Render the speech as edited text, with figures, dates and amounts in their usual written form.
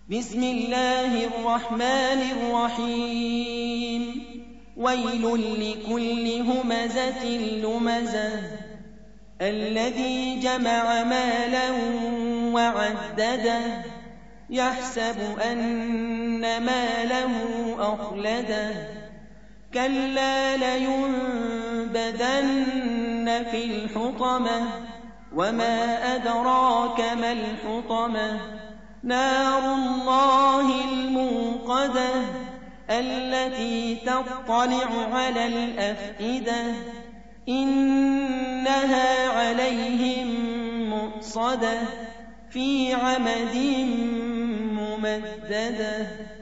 بسم الله الرحمن الرحيم ويل لكل همزة لمزة الذي جمع مالا وعدده يحسب أن ماله أخلده كلا لينبذن في الحطمة وما أدراك ما الحطمة نار الله الموقدة التي تطلع على الأفئدة إنها عليهم مؤصدة في عمد ممددة.